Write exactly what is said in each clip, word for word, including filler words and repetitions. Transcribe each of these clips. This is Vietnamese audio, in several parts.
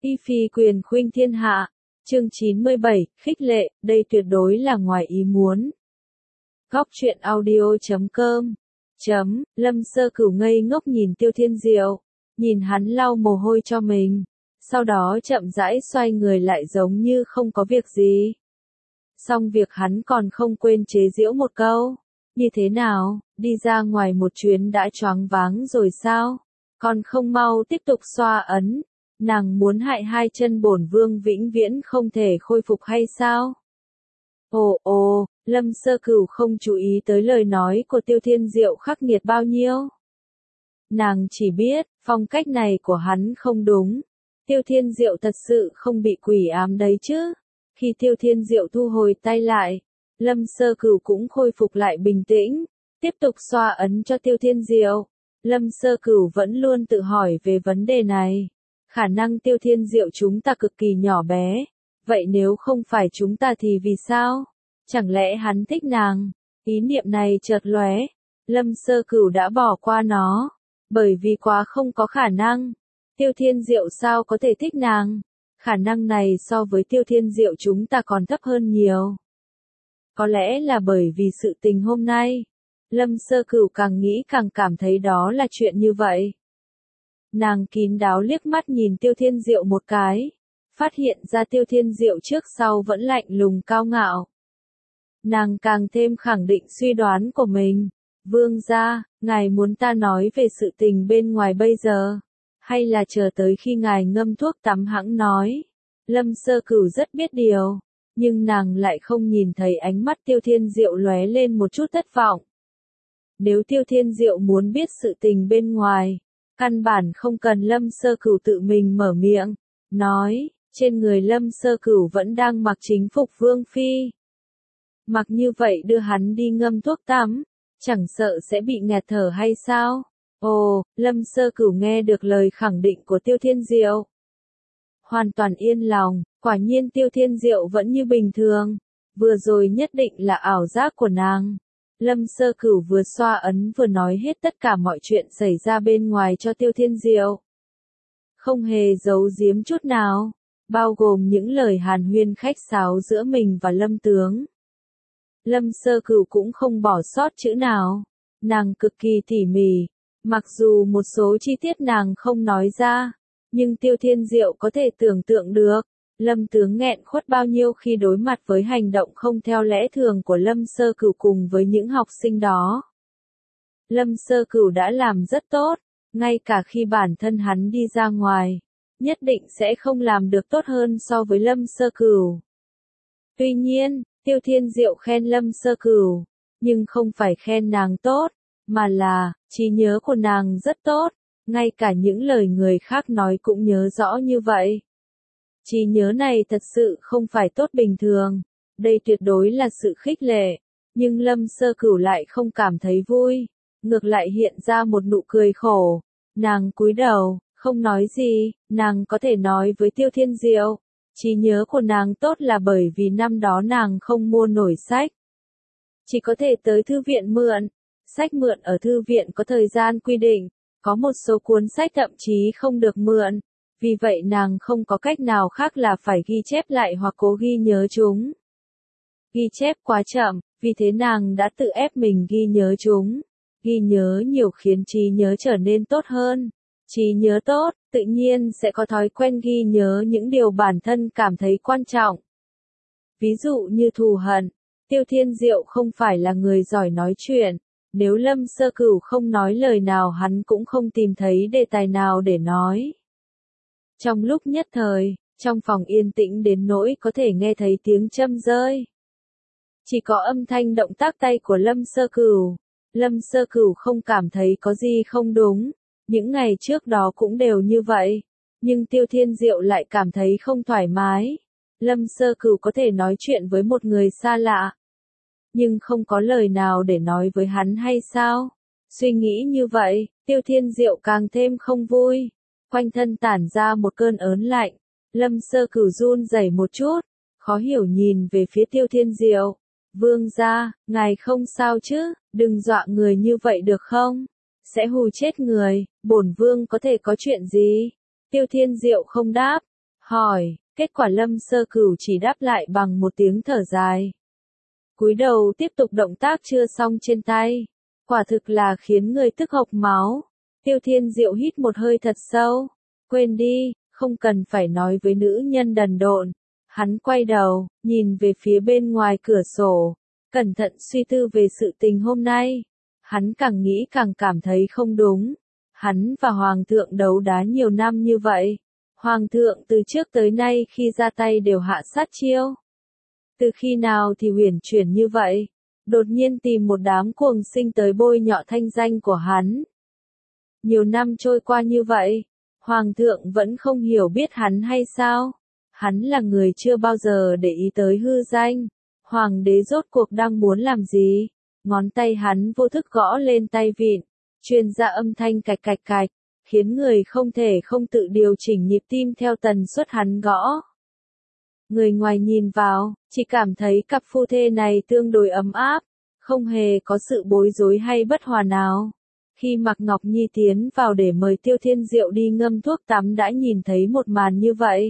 Y phi quyền khuynh thiên hạ. Chương chín mươi bảy, khích lệ, đây tuyệt đối là ngoài ý muốn. Góc truyện audio chấm com chấm, Lâm Sơ Cửu ngây ngốc nhìn Tiêu Thiên Diệu, nhìn hắn lau mồ hôi cho mình, sau đó chậm rãi xoay người lại giống như không có việc gì. Xong việc hắn còn không quên chế giễu một câu, như thế nào, đi ra ngoài một chuyến đã choáng váng rồi sao, còn không mau tiếp tục xoa ấn. Nàng muốn hại hai chân bổn vương vĩnh viễn không thể khôi phục hay sao? Ồ ồ, Lâm Sơ Cửu không chú ý tới lời nói của Tiêu Thiên Diệu khắc nghiệt bao nhiêu. Nàng chỉ biết, phong cách này của hắn không đúng. Tiêu Thiên Diệu thật sự không bị quỷ ám đấy chứ. Khi Tiêu Thiên Diệu thu hồi tay lại, Lâm Sơ Cửu cũng khôi phục lại bình tĩnh, tiếp tục xoa ấn cho Tiêu Thiên Diệu. Lâm Sơ Cửu vẫn luôn tự hỏi về vấn đề này. Khả năng Tiêu Thiên Diệu chúng ta cực kỳ nhỏ bé, vậy nếu không phải chúng ta thì vì sao? Chẳng lẽ hắn thích nàng? Ý niệm này chợt lóe, Lâm Sơ Cửu đã bỏ qua nó, bởi vì quá không có khả năng. Tiêu Thiên Diệu sao có thể thích nàng? Khả năng này so với Tiêu Thiên Diệu chúng ta còn thấp hơn nhiều. Có lẽ là bởi vì sự tình hôm nay, Lâm Sơ Cửu càng nghĩ càng cảm thấy đó là chuyện như vậy. Nàng kín đáo liếc mắt nhìn Tiêu Thiên Diệu một cái, phát hiện ra Tiêu Thiên Diệu trước sau vẫn lạnh lùng cao ngạo. Nàng càng thêm khẳng định suy đoán của mình. Vương gia, ngài muốn ta nói về sự tình bên ngoài bây giờ, hay là chờ tới khi ngài ngâm thuốc tắm hãng nói? Lâm Sơ Cửu rất biết điều, nhưng nàng lại không nhìn thấy ánh mắt Tiêu Thiên Diệu lóe lên một chút thất vọng. Nếu Tiêu Thiên Diệu muốn biết sự tình bên ngoài, căn bản không cần Lâm Sơ Cửu tự mình mở miệng, nói, trên người Lâm Sơ Cửu vẫn đang mặc chính phục vương phi. Mặc như vậy đưa hắn đi ngâm thuốc tắm, chẳng sợ sẽ bị nghẹt thở hay sao? Ồ, Lâm Sơ Cửu nghe được lời khẳng định của Tiêu Thiên Diệu. Hoàn toàn yên lòng, quả nhiên Tiêu Thiên Diệu vẫn như bình thường, vừa rồi nhất định là ảo giác của nàng. Lâm Sơ Cửu vừa xoa ấn vừa nói hết tất cả mọi chuyện xảy ra bên ngoài cho Tiêu Thiên Diệu. Không hề giấu giếm chút nào, bao gồm những lời hàn huyên khách sáo giữa mình và Lâm Tướng. Lâm Sơ Cửu cũng không bỏ sót chữ nào, nàng cực kỳ tỉ mỉ, mặc dù một số chi tiết nàng không nói ra, nhưng Tiêu Thiên Diệu có thể tưởng tượng được. Lâm Tướng nghẹn khuất bao nhiêu khi đối mặt với hành động không theo lẽ thường của Lâm Sơ Cửu cùng với những học sinh đó. Lâm Sơ Cửu đã làm rất tốt, ngay cả khi bản thân hắn đi ra ngoài, nhất định sẽ không làm được tốt hơn so với Lâm Sơ Cửu. Tuy nhiên, Tiêu Thiên Diệu khen Lâm Sơ Cửu, nhưng không phải khen nàng tốt, mà là, trí nhớ của nàng rất tốt, ngay cả những lời người khác nói cũng nhớ rõ như vậy. Trí nhớ này thật sự không phải tốt bình thường, đây tuyệt đối là sự khích lệ, nhưng Lâm Sơ Cửu lại không cảm thấy vui, ngược lại hiện ra một nụ cười khổ. Nàng cúi đầu, không nói gì, nàng có thể nói với Tiêu Thiên Diệu, trí nhớ của nàng tốt là bởi vì năm đó nàng không mua nổi sách. Chỉ có thể tới thư viện mượn, sách mượn ở thư viện có thời gian quy định, có một số cuốn sách thậm chí không được mượn. Vì vậy nàng không có cách nào khác là phải ghi chép lại hoặc cố ghi nhớ chúng. Ghi chép quá chậm, vì thế nàng đã tự ép mình ghi nhớ chúng. Ghi nhớ nhiều khiến trí nhớ trở nên tốt hơn. Trí nhớ tốt, tự nhiên sẽ có thói quen ghi nhớ những điều bản thân cảm thấy quan trọng. Ví dụ như thù hận, Tiêu Thiên Diệu không phải là người giỏi nói chuyện. Nếu Lâm Sơ Cửu không nói lời nào hắn cũng không tìm thấy đề tài nào để nói. Trong lúc nhất thời, trong phòng yên tĩnh đến nỗi có thể nghe thấy tiếng châm rơi. Chỉ có âm thanh động tác tay của Lâm Sơ Cửu. Lâm Sơ Cửu không cảm thấy có gì không đúng, những ngày trước đó cũng đều như vậy, nhưng Tiêu Thiên Diệu lại cảm thấy không thoải mái. Lâm Sơ Cửu có thể nói chuyện với một người xa lạ, nhưng không có lời nào để nói với hắn hay sao? Suy nghĩ như vậy, Tiêu Thiên Diệu càng thêm không vui. Quanh thân tản ra một cơn ớn lạnh, Lâm Sơ Cửu run rẩy một chút, khó hiểu nhìn về phía Tiêu Thiên Diệu. Vương gia, ngài không sao chứ, đừng dọa người như vậy được không? Sẽ hù chết người, bổn vương có thể có chuyện gì? Tiêu Thiên Diệu không đáp, hỏi, kết quả Lâm Sơ Cửu chỉ đáp lại bằng một tiếng thở dài. Cúi đầu tiếp tục động tác chưa xong trên tay. Quả thực là khiến người tức hộc máu. Tiêu Thiên Diệu hít một hơi thật sâu. Quên đi, không cần phải nói với nữ nhân đần độn. Hắn quay đầu, nhìn về phía bên ngoài cửa sổ. Cẩn thận suy tư về sự tình hôm nay. Hắn càng nghĩ càng cảm thấy không đúng. Hắn và Hoàng thượng đấu đá nhiều năm như vậy. Hoàng thượng từ trước tới nay khi ra tay đều hạ sát chiêu. Từ khi nào thì huyền chuyển như vậy? Đột nhiên tìm một đám cuồng sinh tới bôi nhọ thanh danh của hắn. Nhiều năm trôi qua như vậy, Hoàng thượng vẫn không hiểu biết hắn hay sao? Hắn là người chưa bao giờ để ý tới hư danh. Hoàng đế rốt cuộc đang muốn làm gì? Ngón tay hắn vô thức gõ lên tay vịn, truyền ra âm thanh cạch cạch cạch, khiến người không thể không tự điều chỉnh nhịp tim theo tần suất hắn gõ. Người ngoài nhìn vào, chỉ cảm thấy cặp phu thê này tương đối ấm áp, không hề có sự bối rối hay bất hòa nào. Khi Mạc Ngọc Nhi tiến vào để mời Tiêu Thiên Diệu đi ngâm thuốc tắm đã nhìn thấy một màn như vậy.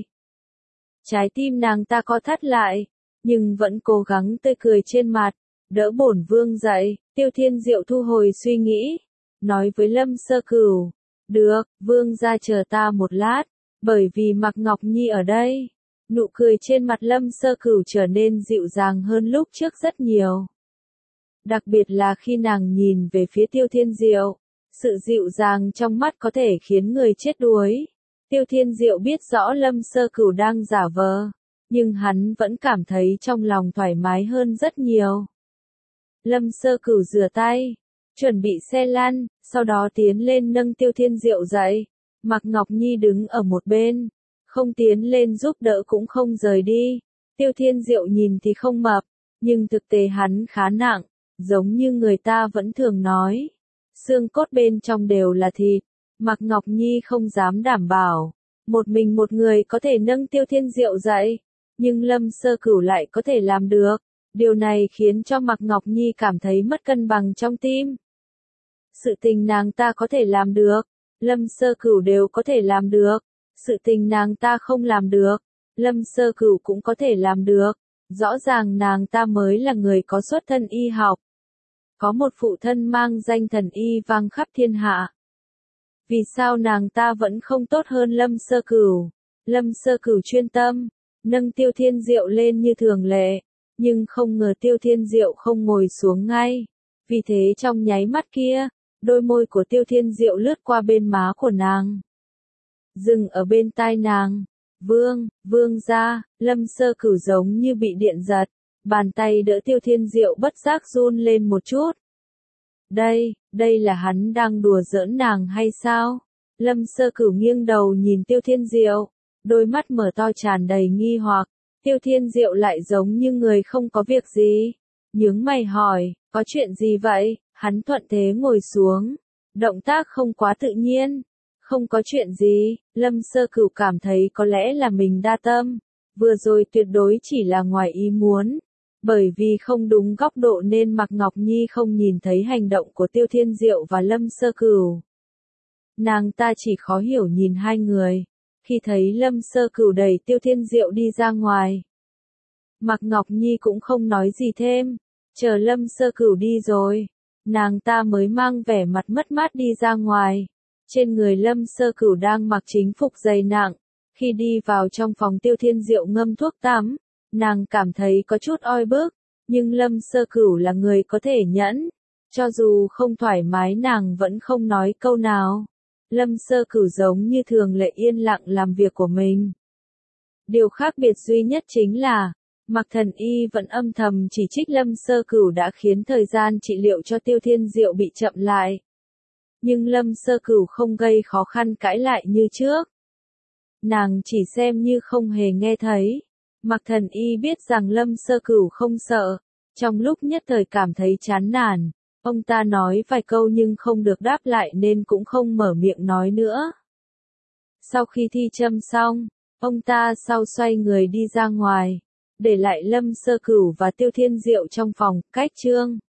Trái tim nàng ta co thắt lại, nhưng vẫn cố gắng tươi cười trên mặt, đỡ bổn vương dậy. Tiêu Thiên Diệu thu hồi suy nghĩ, nói với Lâm Sơ Cửu, được, vương ra chờ ta một lát, bởi vì Mạc Ngọc Nhi ở đây. Nụ cười trên mặt Lâm Sơ Cửu trở nên dịu dàng hơn lúc trước rất nhiều. Đặc biệt là khi nàng nhìn về phía Tiêu Thiên Diệu, sự dịu dàng trong mắt có thể khiến người chết đuối. Tiêu Thiên Diệu biết rõ Lâm Sơ Cửu đang giả vờ, nhưng hắn vẫn cảm thấy trong lòng thoải mái hơn rất nhiều. Lâm Sơ Cửu rửa tay, chuẩn bị xe lăn, sau đó tiến lên nâng Tiêu Thiên Diệu dậy. Mạc Ngọc Nhi đứng ở một bên, không tiến lên giúp đỡ cũng không rời đi. Tiêu Thiên Diệu nhìn thì không mập, nhưng thực tế hắn khá nặng, giống như người ta vẫn thường nói. Xương cốt bên trong đều là thịt. Mạc Ngọc Nhi không dám đảm bảo, một mình một người có thể nâng Tiêu Thiên Diệu dậy, nhưng Lâm Sơ Cửu lại có thể làm được. Điều này khiến cho Mạc Ngọc Nhi cảm thấy mất cân bằng trong tim. Sự tình nàng ta có thể làm được, Lâm Sơ Cửu đều có thể làm được. Sự tình nàng ta không làm được, Lâm Sơ Cửu cũng có thể làm được. Rõ ràng nàng ta mới là người có xuất thân y học. Có một phụ thân mang danh thần y vang khắp thiên hạ. Vì sao nàng ta vẫn không tốt hơn Lâm Sơ Cửu? Lâm Sơ Cửu chuyên tâm, nâng Tiêu Thiên Diệu lên như thường lệ. Nhưng không ngờ Tiêu Thiên Diệu không ngồi xuống ngay. Vì thế trong nháy mắt kia, đôi môi của Tiêu Thiên Diệu lướt qua bên má của nàng. Dừng ở bên tai nàng. Vương, vương gia. Lâm Sơ Cửu giống như bị điện giật. Bàn tay đỡ Tiêu Thiên Diệu bất giác run lên một chút. Đây, đây là hắn đang đùa giỡn nàng hay sao? Lâm Sơ Cửu nghiêng đầu nhìn Tiêu Thiên Diệu, đôi mắt mở to tràn đầy nghi hoặc. Tiêu Thiên Diệu lại giống như người không có việc gì. Nhướng mày hỏi, có chuyện gì vậy? Hắn thuận thế ngồi xuống. Động tác không quá tự nhiên. Không có chuyện gì. Lâm Sơ Cửu cảm thấy có lẽ là mình đa tâm. Vừa rồi tuyệt đối chỉ là ngoài ý muốn. Bởi vì không đúng góc độ nên Mạc Ngọc Nhi không nhìn thấy hành động của Tiêu Thiên Diệu và Lâm Sơ Cửu. Nàng ta chỉ khó hiểu nhìn hai người. Khi thấy Lâm Sơ Cửu đẩy Tiêu Thiên Diệu đi ra ngoài, Mạc Ngọc Nhi cũng không nói gì thêm. Chờ Lâm Sơ Cửu đi rồi, nàng ta mới mang vẻ mặt mất mát đi ra ngoài. Trên người Lâm Sơ Cửu đang mặc chính phục dày nặng. Khi đi vào trong phòng Tiêu Thiên Diệu ngâm thuốc tắm, nàng cảm thấy có chút oi bức, nhưng Lâm Sơ Cửu là người có thể nhẫn. Cho dù không thoải mái nàng vẫn không nói câu nào. Lâm Sơ Cửu giống như thường lệ yên lặng làm việc của mình. Điều khác biệt duy nhất chính là, Mạc Thần Y vẫn âm thầm chỉ trích Lâm Sơ Cửu đã khiến thời gian trị liệu cho Tiêu Thiên Diệu bị chậm lại. Nhưng Lâm Sơ Cửu không gây khó khăn cãi lại như trước. Nàng chỉ xem như không hề nghe thấy. Mạc Thần Y biết rằng Lâm Sơ Cửu không sợ. Trong lúc nhất thời cảm thấy chán nản, ông ta nói vài câu nhưng không được đáp lại nên cũng không mở miệng nói nữa. Sau khi thi châm xong, ông ta sau xoay người đi ra ngoài, để lại Lâm Sơ Cửu và Tiêu Thiên Diệu trong phòng. Cách chương